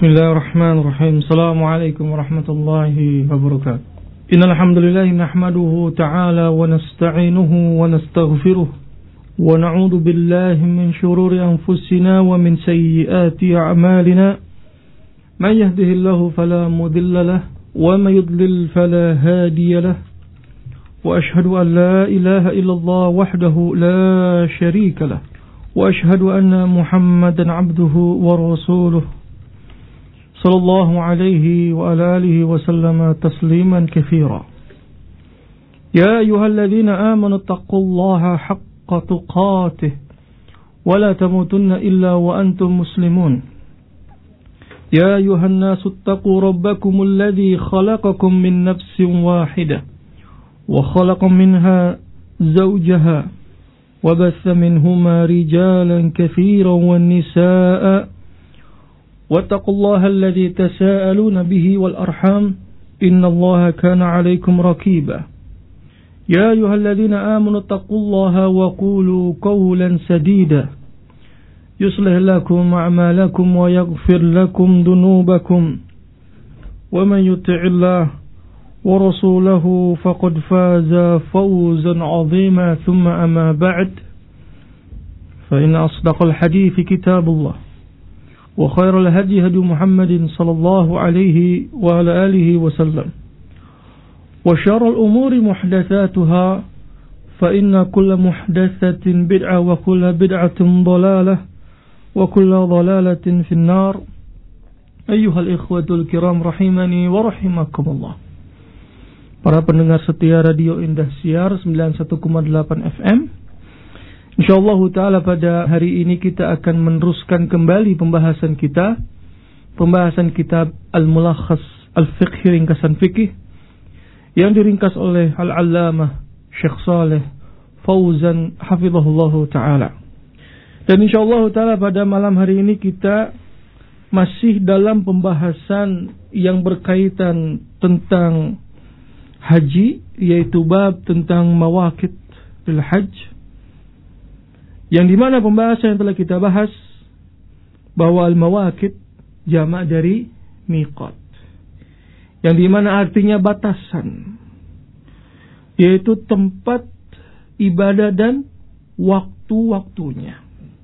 Bismillahirrahmanirrahim. Assalamualaikum warahmatullahi wabarakatuh. Innal hamdalillah nahmaduhu ta'ala wa nasta'inuhu wa nastaghfiruh wa na'udzu billahi min shururi anfusina wa min sayyiati a'malina. Man yahdihillahu fala mudilla lahu wa may yudlil fala hadiya lahu. Wa ashhadu an la ilaha illallah wahdahu la sharika lahu wa ashhadu anna Muhammadan 'abduhu wa rasuluh. Sallallahu alaihi wa ala alihi wa sallama tasliman katsira. Ya ayyuhalladzina amanu taqullaha haqqa tuqatih wa la tamutunna illa wa antum muslimun. Ya ayyuhan nasu taqu rabbakumul ladzi khalaqakum min nafsin wahidah wa khalaqa minha zawjaha wa batha minhuma rijalan katsiran wan nisaa. واتقوا الله الذي تساءلون به والأرحام إن الله كان عليكم رقيبا يا أيها الذين آمنوا اتقوا الله وقولوا قولا سديدا يصلح لكم أعمالكم ويغفر لكم ذنوبكم ومن يطع الله ورسوله فقد فاز فوزا عظيما ثم أما بعد فإن أصدق الحديث كتاب الله وخير الهدي هدي محمد صلى الله عليه وعلى آله وسلم وشر الأمور محدثاتها فإن كل محدثة بدعة وكل بدعة ضلالة وكل ضلالة في النار أيها الإخوة الكرام رحمني ورحمكم الله. Para pendengar setia Radio Indah Siar 91,8 FM, InsyaAllah ta'ala pada hari ini kita akan meneruskan kembali pembahasan kitab Al-Mulakhas Al-Fiqh, ringkasan fikih yang diringkas oleh Al-Allamah Syekh Saleh Fauzan hafizahullahu ta'ala. Dan insyaAllah ta'ala pada malam hari ini kita masih dalam pembahasan yang berkaitan tentang haji, yaitu bab tentang mawaqit bil hajj, yang dimana pembahasan yang telah kita bahas bahwa al-mawaqit jamak dari miqat, yang dimana artinya batasan, yaitu tempat ibadah dan waktu-waktunya.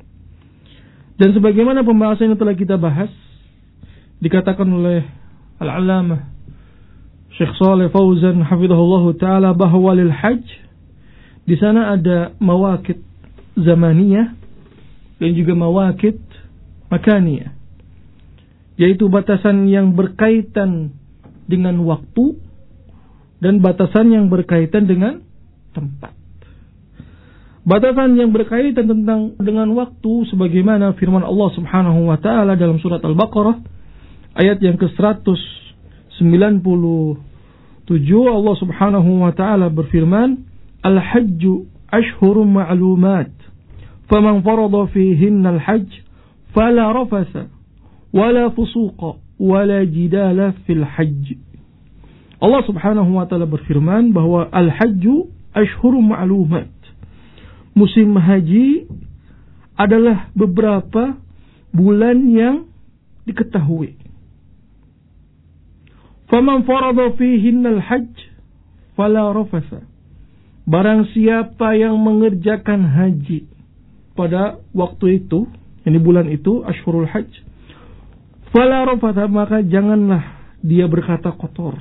Dan sebagaimana pembahasan yang telah kita bahas, dikatakan oleh Al-Allamah Syekh Saleh Fauzan hafizahullahu ta'ala bahwa lil hajj di sana ada mawaqit zamaniyah dan juga mawaqit makaniyah, yaitu batasan yang berkaitan dengan waktu dan batasan yang berkaitan dengan tempat. Batasan yang berkaitan dengan waktu sebagaimana firman Allah Subhanahu wa taala dalam surat Al-Baqarah ayat yang ke-197, Allah Subhanahu wa taala berfirman, Al-hajju ashhurum ma'lumat فمن فرض فيهن الحج فلا رفث ولا فسوق ولا جدال في الحج. Allah Subhanahu wa taala berfirman bahwa al-hajju ashhurum ma'lumat. Musim haji adalah beberapa bulan yang diketahui. Faman farada fihinna al-hajj fala rafatha. Barang siapa yang mengerjakan haji pada waktu itu, yang di bulan itu, Ashhurul Hajj, fala rafatha, maka janganlah dia berkata kotor.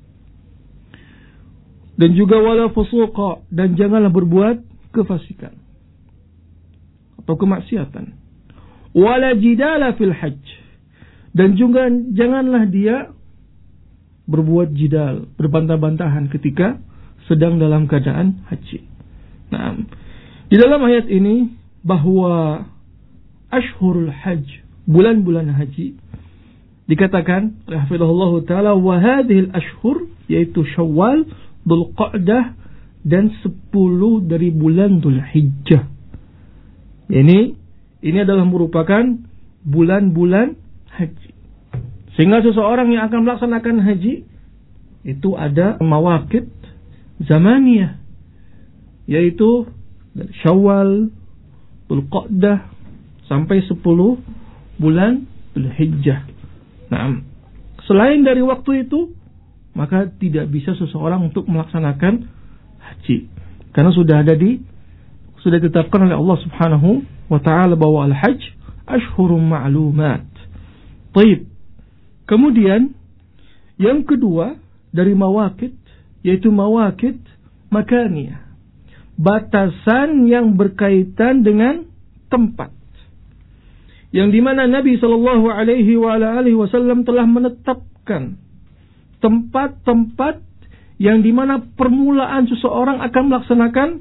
Dan juga wala fusuqa, dan janganlah berbuat kefasikan atau kemaksiatan. Wala jidala fil hajj, dan juga janganlah dia berbuat jidal, berbantah-bantahan ketika sedang dalam keadaan haji. Nah, di dalam ayat ini bahwa Ashhurul Hajj, bulan-bulan haji, dikatakan oleh hafizahullah ta'ala wa hadhil ashhur, yaitu Syawal, Dzulqa'dah dan 10 dari bulan Dzulhijjah. Ini adalah merupakan bulan-bulan haji. Sehingga seseorang yang akan melaksanakan haji itu ada mawaqit zamaniyah, yaitu dari Syawal, Dzulqa'dah sampai 10 bulan Dzulhijjah. Nah, selain dari waktu itu, maka tidak bisa seseorang untuk melaksanakan haji. Karena sudah ditetapkan oleh Allah Subhanahu wa taala bahwa al-hajj ashhurum ma'lumat. Baik. Kemudian yang kedua dari mawaqit, yaitu mawaqit makaniyah. Batasan yang berkaitan dengan tempat. Yang dimana Nabi sallallahu alaihi wasallam telah menetapkan tempat-tempat yang dimana permulaan seseorang akan melaksanakan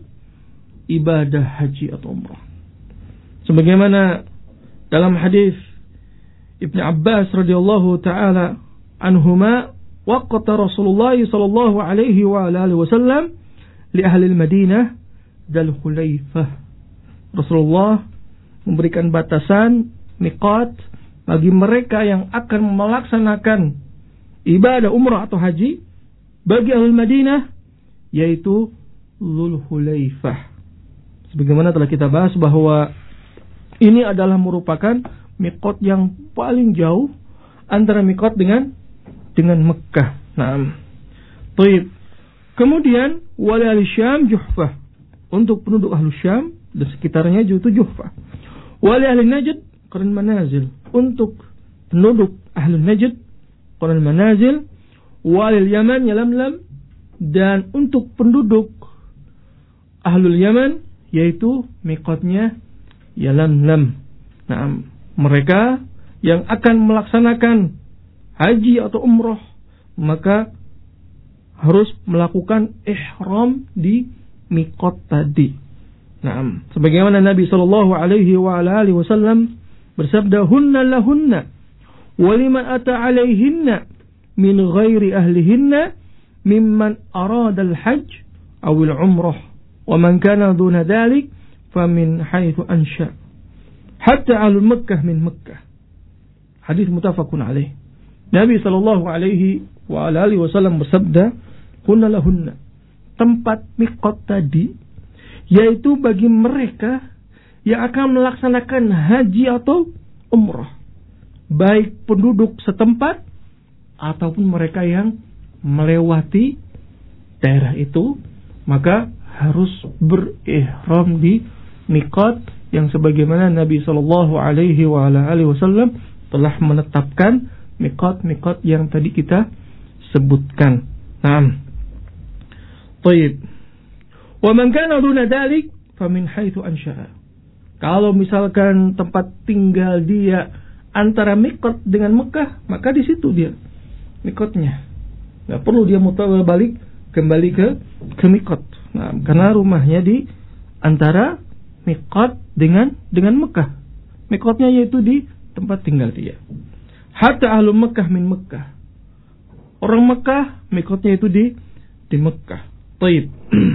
ibadah haji atau umrah. Sebagaimana dalam hadis Ibnu Abbas radhiyallahu taala anhuma, waqata Rasulullah sallallahu alaihi wasallam li ahli al-Madinah Dzul Hulaifah. Rasulullah memberikan batasan miqat bagi mereka yang akan melaksanakan ibadah umrah atau haji bagi ahli Madinah, yaitu Dzul Hulaifah. Sebagaimana telah kita bahas bahwa ini adalah merupakan miqat yang paling jauh antara miqat dengan Mekah. Naam. Baik. Kemudian wali ahli Syam Juhfah. Untuk penduduk ahli Syam dan sekitarnya itu Juhfah. Wali ahli Najd Qarn Manazil. Untuk penduduk ahli Najd Qarn Manazil. Wali Yaman Yalamlam. Dan untuk penduduk ahlul Yaman yaitu miqatnya Yalamlam. Nah, mereka yang akan melaksanakan haji atau umrah maka harus melakukan ihram di miqat tadi. Nah, sebagaimana Nabi sallallahu alaihi wasallam bersabda, "Hunna lahunna wa liman ata alaihinna min ghairi ahlihinna mimman arada al-hajj aw al-umrah wa man kana duna dhalik famin haitsu ansha hatta ahlul Makkah min Makkah." Hadis muttafaqun alaih. Nabi sallallahu alaihi wasallam bersabda, "Hunna lahunna." Tempat miqat tadi yaitu bagi mereka yang akan melaksanakan haji atau umrah, baik penduduk setempat ataupun mereka yang melewati daerah itu, maka harus berihram di miqat yang sebagaimana Nabi sallallahu alaihi wasallam telah menetapkan miqat-miqat yang tadi kita sebutkan. Naam. Baik. Wa man kana duna dzalik famin haitsu ansha'a. Kalau misalkan tempat tinggal dia antara miqat dengan Mekah, maka di situ dia miqatnya. Enggak perlu dia mutar balik kembali ke miqat. Nah, karena rumahnya di antara miqat dengan Mekah. Miqatnya yaitu di tempat tinggal dia. Hatta ahlu Mekah min Mekah. Orang Mekah miqatnya itu di Mekah. Baik.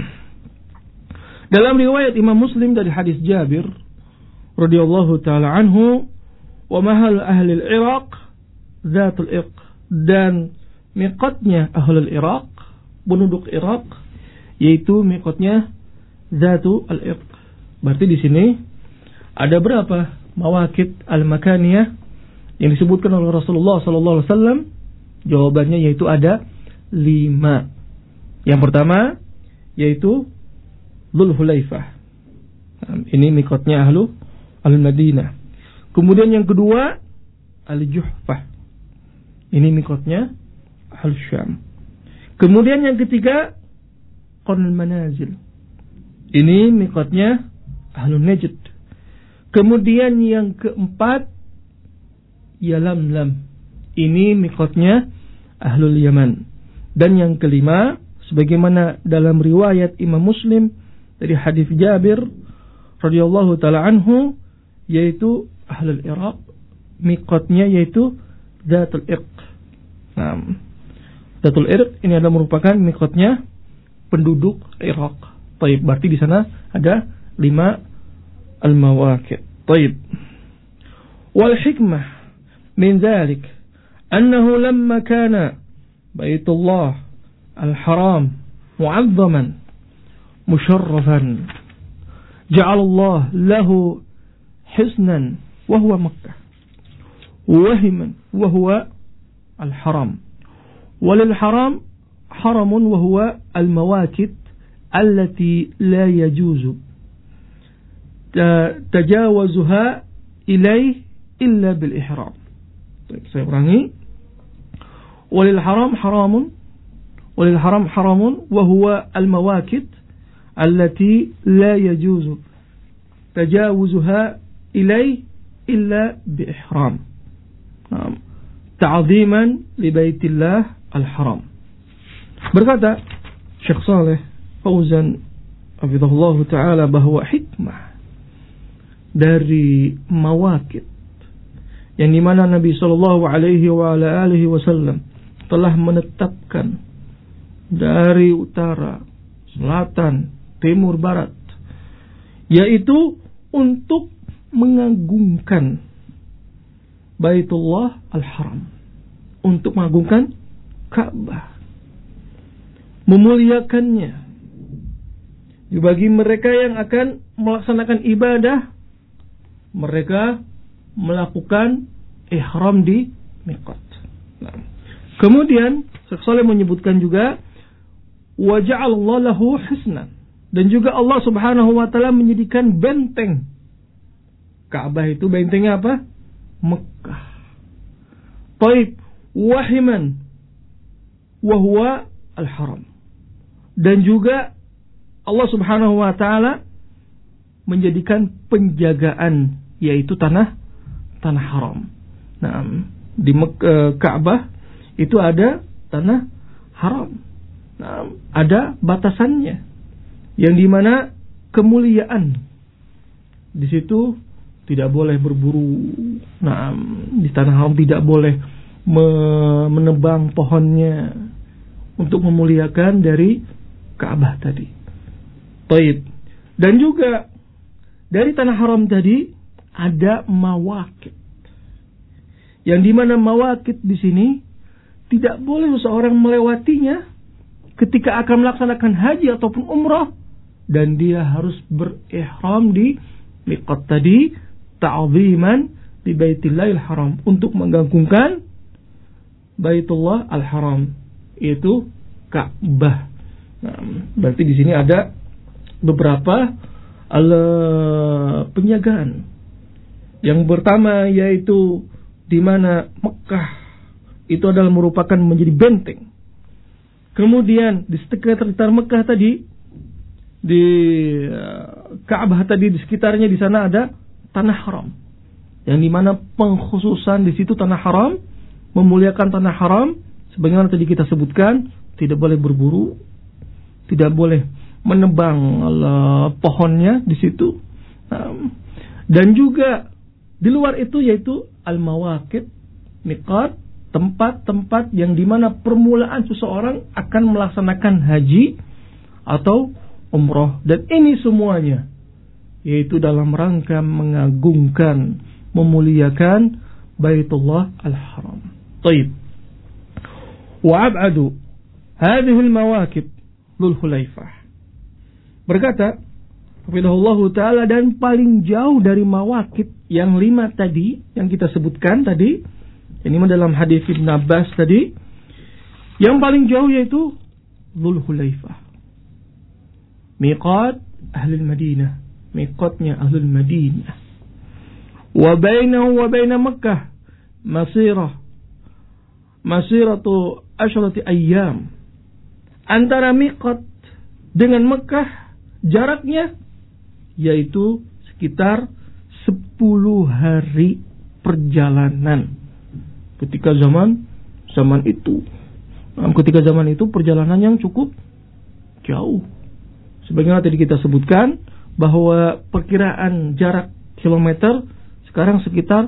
Dalam riwayat Imam Muslim dari hadis Jabir radhiyallahu taala anhu, wa mahal ahli al-Iraq Dzatul Irq, dan miqatnya ahli al-Iraq, penduduk Irak, yaitu miqatnya Dzatul Irq. Berarti di sini ada berapa mawaqit al-makaniyah yang disebutkan oleh Rasulullah sallallahu alaihi wasallam? Jawabannya yaitu ada 5. Yang pertama yaitu Dzul Hulaifah. Ini miqatnya Al-Madinah. Kemudian yang kedua Al-Juhfah. Ini miqatnya Al-Syam. Kemudian yang ketiga Qarn Manazil. Ini miqatnya Ahlul Najd. Kemudian yang keempat Yalamlam. Ini miqatnya Ahlul Yaman. Dan yang kelima, sebagaimana dalam riwayat Imam Muslim dari hadis Jabir radhiyallahu taala anhu, yaitu Ahlul Iraq, miqatnya yaitu Dzatul Irq. Nah, Dzatul Irq ini adalah merupakan miqatnya penduduk Irak. Baik, berarti di sana ada 5 al-mawaqit. Baik. Wal hikmah min dzalik annahu lamma kana Baitullah al-Haram mu'azzaman musharrafan ja'alallah lahu hisnan wa huwa Makkah wahiman wa huwa al-haram. Walil haram haramun wa huwa al-mawaqit allati la yajuzu tajawuzuha ilaih illa bil ihram. Saya ulangi. Walil haram haramun wa huwa al-mawaqit allati la yajuzu tajawuzuha ilaih illa bi ihram. Ta'ziman li baitillah al-haram. Berkata Syekh Saleh Fauzan hafizahullah taala bahwa hikmah dari mawaqit yang dimana Nabi sallallahu alaihi wa ala alihi wasallam telah menetapkan dari utara, selatan, timur, barat, yaitu untuk mengagungkan Baitullah Al-Haram, untuk mengagungkan Ka'bah, memuliakannya. Bagi mereka yang akan melaksanakan ibadah, mereka melakukan ihram di miqat. Nah, kemudian Syekh Shalih menyebutkan juga wa ja'alallahu lahu hisnan, dan juga Allah Subhanahu wa taala menjadikan benteng Ka'bah itu, bentengnya apa? Mekah. Taib wahiman wa huwa al-haram. Dan juga Allah Subhanahu wa taala menjadikan penjagaan, yaitu tanah haram. Nah, di Ka'bah itu ada tanah haram. Nah, ada batasannya yang dimana kemuliaan di situ tidak boleh berburu. Nah, di tanah haram tidak boleh menebang pohonnya untuk memuliakan dari Ka'bah tadi. Taib. Dan juga dari tanah haram tadi ada mawaqit. Yang dimana mawaqit di sini tidak boleh seseorang melewatinya ketika akan melaksanakan haji ataupun umrah, dan dia harus berihram di miqat tadi, ta'ziman di Baitillahil Haram, untuk menggantungkan Baitullah Al-Haram, itu Ka'bah. Nah, berarti di sini ada beberapa penjagaan. Yang pertama yaitu di mana Mekah itu adalah merupakan menjadi benteng. Kemudian di sekitar Mekah tadi, di Ka'bah tadi, di sekitarnya di sana ada tanah haram, yang dimana pengkhususan di situ tanah haram, memuliakan tanah haram, sebagaimana tadi kita sebutkan, tidak boleh berburu, tidak boleh menebang pohonnya di situ, dan juga di luar itu yaitu al-mawaqit, miqat, tempat-tempat yang dimana permulaan seseorang akan melaksanakan haji atau umroh, dan ini semuanya yaitu dalam rangka mengagungkan, memuliakan Baitullah Al-Haram. Taib. Wa ab'adu hadhihi al-mawaqit Dzul Hulaifah. Berkata hafizahullahu taala, dan paling jauh dari mawaqit yang 5 tadi yang kita sebutkan tadi, ini dalam hadis Ibn Abbas tadi, yang paling jauh yaitu Dzul Hulaifah, miqat ahli Madinah, miqatnya ahli Madinah. Wa bainahu wa baina Makkah masiratu asyrati ayyam. Antara miqat dengan Mekah jaraknya yaitu sekitar 10 hari perjalanan. Ketika zaman itu perjalanan yang cukup jauh. Sebagaimana tadi kita sebutkan bahwa perkiraan jarak kilometer sekarang sekitar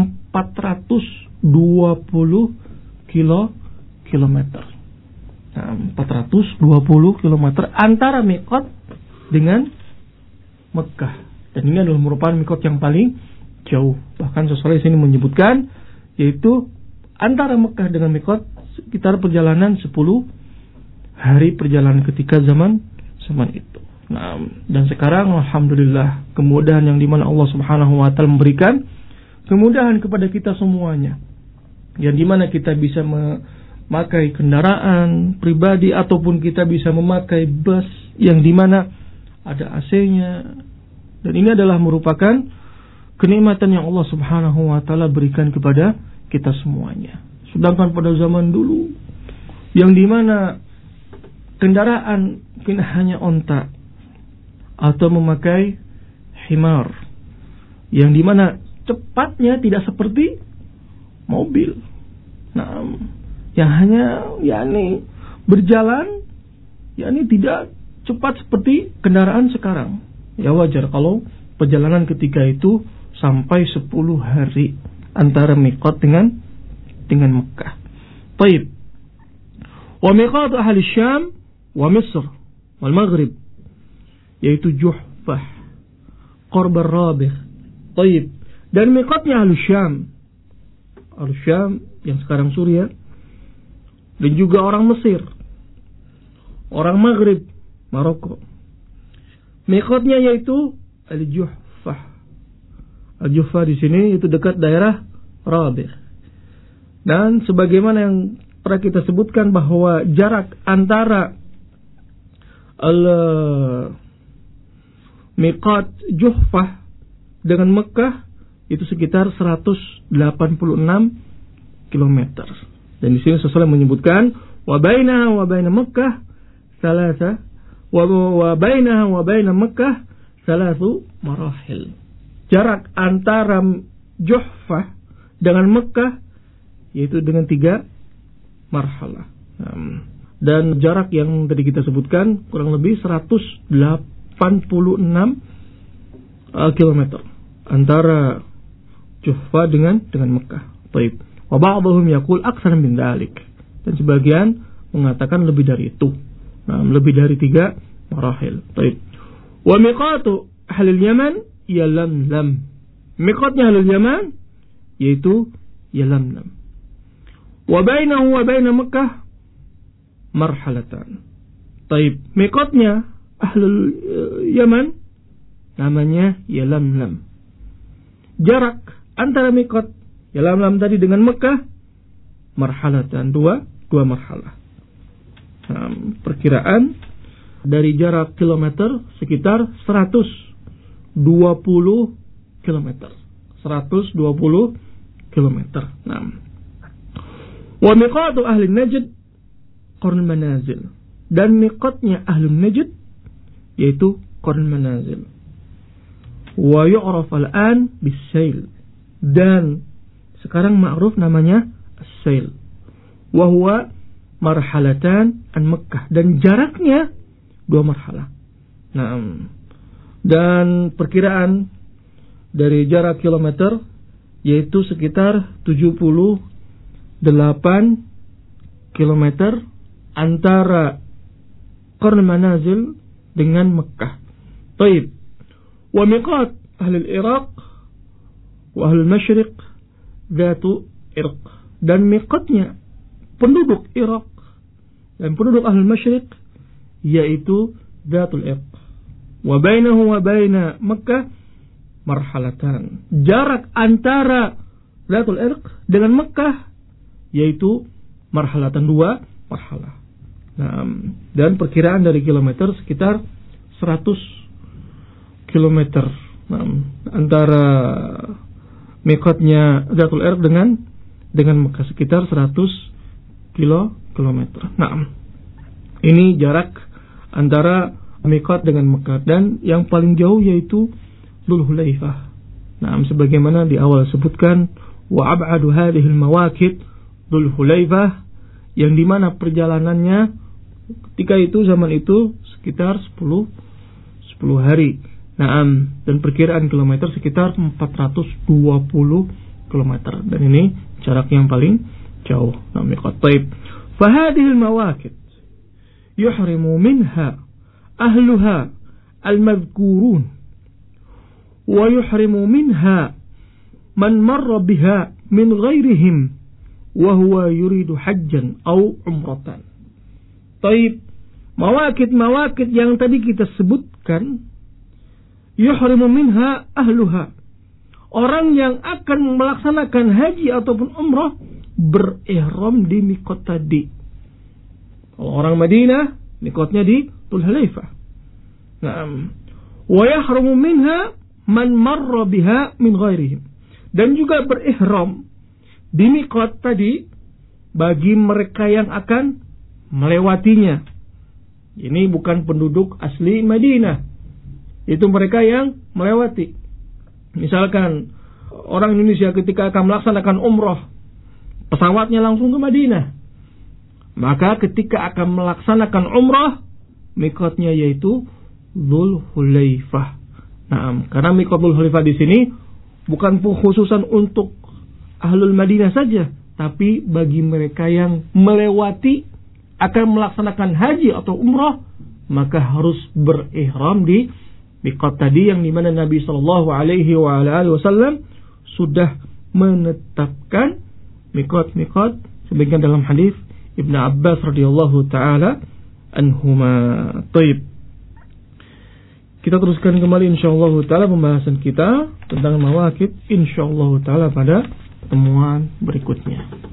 420 kilometer. Nah, 420 kilometer antara miqat dengan Mekah. Dan ini adalah merupakan miqat yang paling jauh. Bahkan sesuai sini menyebutkan yaitu antara Mekah dengan miqat sekitar perjalanan 10 hari perjalanan ketika zaman itu. Nah, dan sekarang alhamdulillah kemudahan yang dimana Allah Subhanahu wa taala memberikan kemudahan kepada kita semuanya yang dimana kita bisa memakai kendaraan pribadi ataupun kita bisa memakai bus yang dimana ada AC-nya, dan ini adalah merupakan kenikmatan yang Allah Subhanahu wa taala berikan kepada kita semuanya. Sedangkan pada zaman dulu yang dimana kendaraan mungkin hanya onta atau memakai himar, yang dimana cepatnya tidak seperti mobil. Nah, yang hanya berjalan tidak cepat seperti kendaraan sekarang. Ya wajar kalau perjalanan ketika itu sampai 10 hari antara miqat dengan Mekah. Baik. Wa miqat ahli Syam wa Misr wal Maghrib, yaitu Juhfah, Qurb ar-Rabigh. Baik. Dan miqatnya ahli Syam yang sekarang Suriah, dan juga orang Mesir, orang Maghrib, Maroko. Miqatnya yaitu Al-Juhfah. Al-Juhfah di sini itu dekat daerah Rabigh. Dan sebagaimana yang pernah kita sebutkan bahwa jarak antara miqat Juhfah dengan Mekah itu sekitar 186 km. Dan di sini Rasulullah menyebutkan wa bainaha wa baina Makkah salasa wa bainaha wa baina Makkah salasu marahil. Jarak antara Juhfah dengan Mekah yaitu dengan 3 marhalah. Dan jarak yang tadi kita sebutkan kurang lebih 186 km antara Juhfah dengan Mekah. Baik. Wa ba'dhum yaqul aktsar min dzalik. Dan sebagian mengatakan lebih dari itu. Lebih dari 3 marahil. Baik. Wa miqatu ahli Yaman Yalamlam. Miqatnya ahli Yaman yaitu Yalamlam. Wa bainahu wa baina Makkah marhalatan. Baik. Miqatnya ahli Yaman namanya Yalamlam. Jarak antara miqat Yalamlam tadi dengan Mekah marhalatan, dua marhalah. Perkiraan dari jarak kilometer sekitar 120 kilometer. 120 kilometer. Wa miqatu ahli Najd Qarn Manazil. Dan miqatnya ahli Najd yaitu Qarn Manazil. Wa yu'raf al-an bis-sail. Dan sekarang ma'ruf namanya as-sail. Wa huwa marhalatan an Makkah. Dan jaraknya 2 marhalah. Dan perkiraan dari jarak kilometer yaitu sekitar 78 kilometer antara Qarn Manazil dengan Mekah. Baik. Wa miqat ahli al-Iraq wa ahli al-Masyriq Dzatu Irq. Dan miqatnya penduduk Irak dan penduduk ahli al-Masyriq yaitu Dzatul Irq. Wa bainahu wa baina Makkah marhalatan. Jarak antara Dzatul Irq dengan Mekah yaitu marhalatan, 2 marhalah. Dan perkiraan dari kilometer sekitar 100 kilometer antara miqatnya Dzatul Irq dengan Mekah sekitar 100 kilometer. Ini jarak antara miqat dengan Mekah, dan yang paling jauh yaitu Dzul Hulaifah. Sebagaimana di awal sebutkan, wa ab'adu hadhihi al-mawaqit Dzul Hulaifah, yang dimana perjalanannya ketika itu zaman itu sekitar 10 hari. Dan perkiraan kilometer sekitar 420 kilometer. Dan ini jarak yang paling jauh. Miqat. Baik. Fa hadhihi al-mawaqit yuhrimu minha ahluha al-madhkurun wa yuhrimu minha man marra biha min ghairihim wa huwa yuridu hajjan aw umratan. Baik. Mawaqit yang tadi kita sebutkan yuhrimu minha ahluha, orang yang akan melaksanakan haji ataupun umrah berihram di miqat tadi. Kalau orang Madinah, miqatnya di Dzulhulaifah. Wa yahrumu minha man marra biha min ghairihim. Dan juga berihram di miqat tadi bagi mereka yang akan melewatinya. Ini bukan penduduk asli Madinah. Itu mereka yang melewati. Misalkan orang Indonesia ketika akan melaksanakan umrah, pesawatnya langsung ke Madinah. Maka ketika akan melaksanakan umrah, miqatnya yaitu Dzulhulaifah. Karena miqat Dzulhulaifah di sini bukan khususan untuk ahlul Madinah saja, tapi bagi mereka yang melewati akan melaksanakan haji atau umrah, maka harus berihram di miqat tadi yang dimana Nabi Shallallahu Alaihi Wasallam sudah menetapkan miqat sebagian dalam hadis Ibnu Abbas radhiyallahu taala anhuma. Taib. Kita teruskan kembali insyaallah taala pembahasan kita tentang mawaqit insyaallah taala pada pertemuan berikutnya.